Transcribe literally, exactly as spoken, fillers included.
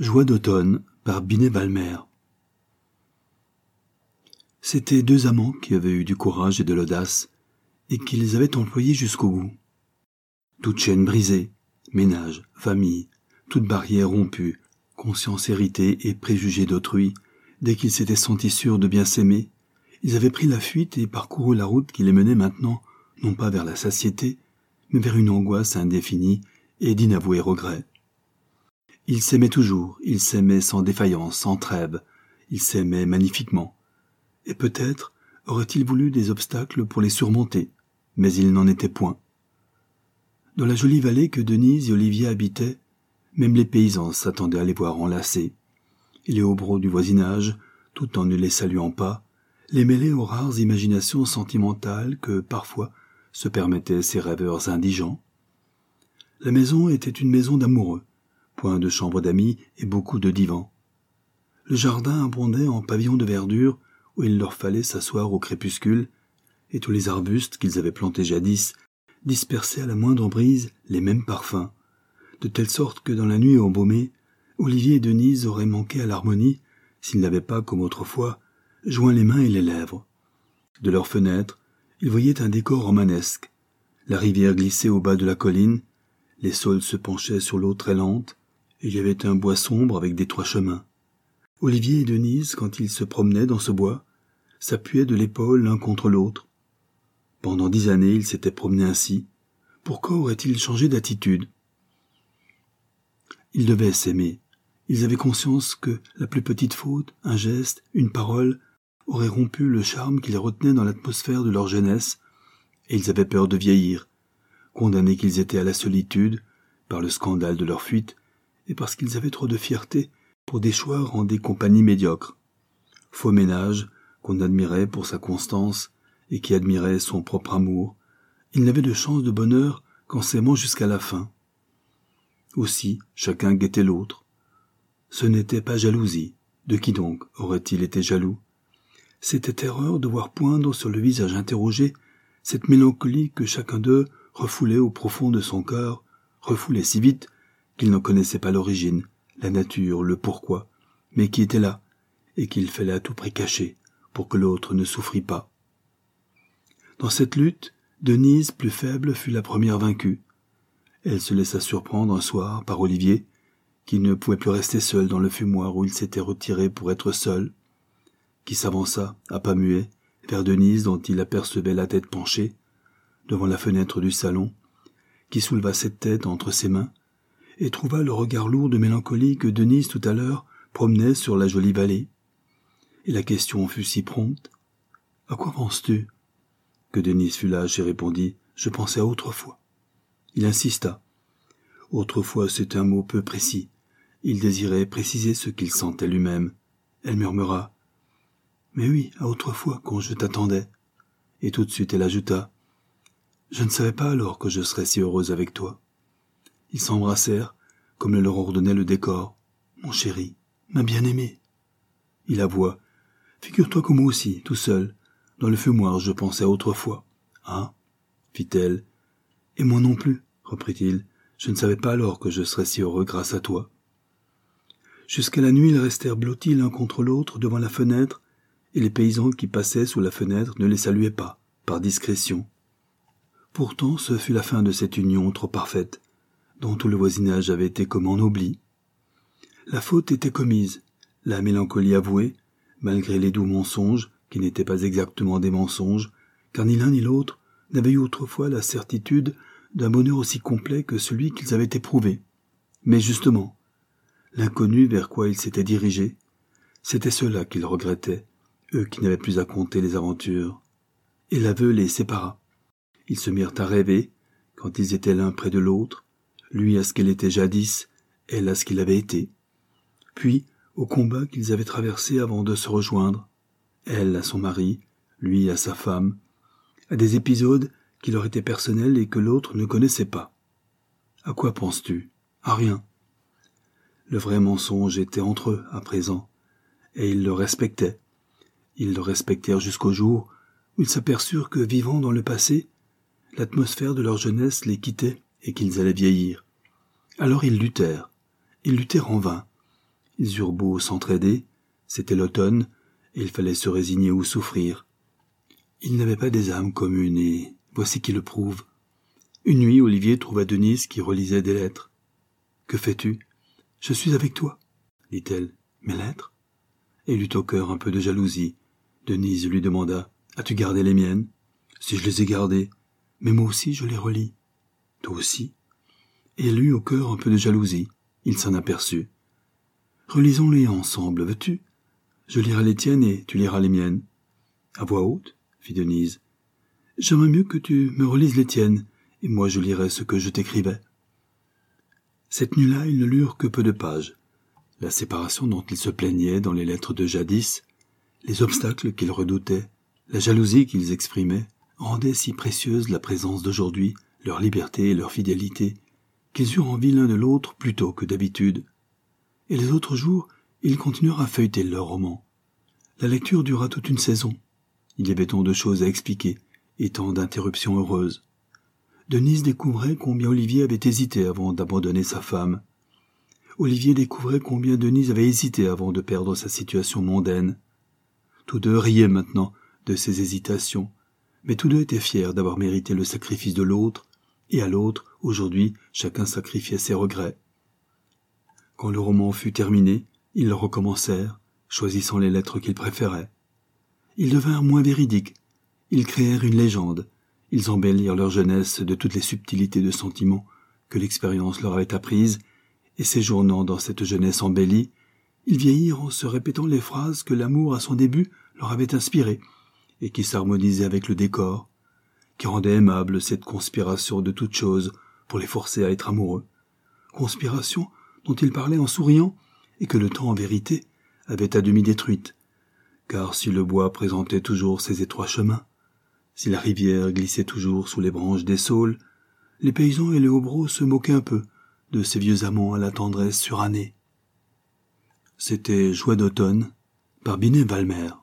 Joie d'automne par Binet Valmer. C'étaient deux amants qui avaient eu du courage et de l'audace, et qui les avaient employés jusqu'au bout. Toute chaîne brisée, ménage, famille, toute barrière rompue, conscience héritée et préjugés d'autrui, dès qu'ils s'étaient sentis sûrs de bien s'aimer, ils avaient pris la fuite et parcouru la route qui les menait maintenant, non pas vers la satiété, mais vers une angoisse indéfinie et d'inavoués regrets. Ils s'aimaient toujours, ils s'aimaient sans défaillance, sans trêve, ils s'aimaient magnifiquement. Et peut-être auraient-ils voulu des obstacles pour les surmonter, mais il n'en était point. Dans la jolie vallée que Denise et Olivier habitaient, même les paysans s'attendaient à les voir enlacés, et les hobereaux du voisinage, tout en ne les saluant pas, les mêlaient aux rares imaginations sentimentales que, parfois, se permettaient ces rêveurs indigents. La maison était une maison d'amoureux, point de chambre d'amis et beaucoup de divans. Le jardin abondait en pavillons de verdure où il leur fallait s'asseoir au crépuscule, et tous les arbustes qu'ils avaient plantés jadis dispersaient à la moindre brise les mêmes parfums, de telle sorte que dans la nuit embaumée, Olivier et Denise auraient manqué à l'harmonie s'ils n'avaient pas, comme autrefois, joint les mains et les lèvres. De leurs fenêtres, ils voyaient un décor romanesque. La rivière glissait au bas de la colline, les saules se penchaient sur l'eau très lente, et il y avait un bois sombre avec d'étroits chemins. Olivier et Denise, quand ils se promenaient dans ce bois, s'appuyaient de l'épaule l'un contre l'autre. Pendant dix années, ils s'étaient promenés ainsi. Pourquoi auraient-ils changé d'attitude? Ils devaient s'aimer. Ils avaient conscience que la plus petite faute, un geste, une parole, aurait rompu le charme qui les retenait dans l'atmosphère de leur jeunesse, et ils avaient peur de vieillir, condamnés qu'ils étaient à la solitude, par le scandale de leur fuite, et parce qu'ils avaient trop de fierté pour déchoir en des compagnies médiocres. Faux ménage, qu'on admirait pour sa constance, et qui admirait son propre amour, ils n'avaient de chance de bonheur qu'en s'aimant jusqu'à la fin. Aussi, chacun guettait l'autre. Ce n'était pas jalousie. De qui donc aurait-il été jaloux? C'était terreur de voir poindre sur le visage interrogé cette mélancolie que chacun d'eux refoulait au profond de son cœur, refoulait si vite qu'il n'en connaissait pas l'origine, la nature, le pourquoi, mais qui était là, et qu'il fallait à tout prix cacher, pour que l'autre ne souffrît pas. Dans cette lutte, Denise, plus faible, fut la première vaincue. Elle se laissa surprendre un soir par Olivier, qui ne pouvait plus rester seul dans le fumoir où il s'était retiré pour être seul, qui s'avança, à pas muets, vers Denise dont il apercevait la tête penchée, devant la fenêtre du salon, qui souleva cette tête entre ses mains, et trouva le regard lourd de mélancolie que Denise tout à l'heure promenait sur la jolie vallée. Et la question fut si prompte. « À quoi penses-tu » Que Denise fut lâche et répondit « Je pensais à autrefois ». Il insista. Autrefois, c'est un mot peu précis. Il désirait préciser ce qu'il sentait lui-même. Elle murmura « Mais oui, à autrefois, quand je t'attendais. » Et tout de suite elle ajouta « Je ne savais pas alors que je serais si heureuse avec toi. » Ils s'embrassèrent, comme le leur ordonnait le décor. « Mon chéri, ma bien-aimée. » Il avoua. « Figure-toi que moi aussi, tout seul, dans le fumoir, je pensais à autrefois. »« Ah » fit-elle. « Et moi non plus, » reprit-il. « Je ne savais pas alors que je serais si heureux grâce à toi. » Jusqu'à la nuit, ils restèrent blottis l'un contre l'autre devant la fenêtre, et les paysans qui passaient sous la fenêtre ne les saluaient pas, par discrétion. Pourtant, ce fut la fin de cette union trop parfaite, dont tout le voisinage avait été comme en oubli. La faute était commise, la mélancolie avouée, malgré les doux mensonges, qui n'étaient pas exactement des mensonges, car ni l'un ni l'autre n'avaient eu autrefois la certitude d'un bonheur aussi complet que celui qu'ils avaient éprouvé. Mais justement, l'inconnu vers quoi ils s'étaient dirigés, c'était cela qu'ils regrettaient, eux qui n'avaient plus à compter les aventures. Et l'aveu les sépara. Ils se mirent à rêver, quand ils étaient l'un près de l'autre, lui à ce qu'elle était jadis, elle à ce qu'il avait été. Puis, au combat qu'ils avaient traversé avant de se rejoindre, elle à son mari, lui à sa femme, à des épisodes qui leur étaient personnels et que l'autre ne connaissait pas. À quoi penses-tu? À rien. Le vrai mensonge était entre eux, à présent, et ils le respectaient. Ils le respectèrent jusqu'au jour où ils s'aperçurent que, vivant dans le passé, l'atmosphère de leur jeunesse les quittait et qu'ils allaient vieillir. Alors ils luttèrent, ils luttèrent en vain. Ils eurent beau s'entraider, c'était l'automne, et il fallait se résigner ou souffrir. Ils n'avaient pas des âmes communes, et voici qui le prouve. Une nuit, Olivier trouva Denise qui relisait des lettres. « Que fais-tu ?»« Je suis avec toi, » dit-elle. « Mes lettres ?» Et il eut au cœur un peu de jalousie. Denise lui demanda « As-tu gardé les miennes ?»« Si je les ai gardées, mais moi aussi je les relis. »« Toi aussi ?» Et il eut au cœur un peu de jalousie. Il s'en aperçut. « Relisons-les ensemble, veux-tu ? Je lirai les tiennes et tu liras les miennes. »« À voix haute ?» fit Denise. « J'aimerais mieux que tu me relises les tiennes, et moi je lirai ce que je t'écrivais. » Cette nuit-là, ils ne lurent que peu de pages. La séparation dont ils se plaignaient dans les lettres de jadis, les obstacles qu'ils redoutaient, la jalousie qu'ils exprimaient, rendaient si précieuse la présence d'aujourd'hui, leur liberté et leur fidélité, qu'ils eurent envie l'un de l'autre plus tôt que d'habitude. Et les autres jours, ils continuèrent à feuilleter leur roman. La lecture dura toute une saison. Il y avait tant de choses à expliquer, et tant d'interruptions heureuses. Denise découvrait combien Olivier avait hésité avant d'abandonner sa femme. Olivier découvrait combien Denise avait hésité avant de perdre sa situation mondaine. Tous deux riaient maintenant de ces hésitations, mais tous deux étaient fiers d'avoir mérité le sacrifice de l'autre, et à l'autre, aujourd'hui, chacun sacrifiait ses regrets. Quand le roman fut terminé, ils le recommencèrent, choisissant les lettres qu'ils préféraient. Ils devinrent moins véridiques, ils créèrent une légende, ils embellirent leur jeunesse de toutes les subtilités de sentiments que l'expérience leur avait apprises, et séjournant dans cette jeunesse embellie, ils vieillirent en se répétant les phrases que l'amour à son début leur avait inspirées, et qui s'harmonisaient avec le décor, qui rendaient aimable cette conspiration de toutes choses pour les forcer à être amoureux, conspiration dont ils parlaient en souriant, et que le temps en vérité avait à demi détruite, car si le bois présentait toujours ses étroits chemins, si la rivière glissait toujours sous les branches des saules, les paysans et les hobereaux se moquaient un peu de ces vieux amants à la tendresse surannée. C'était Joie d'automne par Binet Valmer.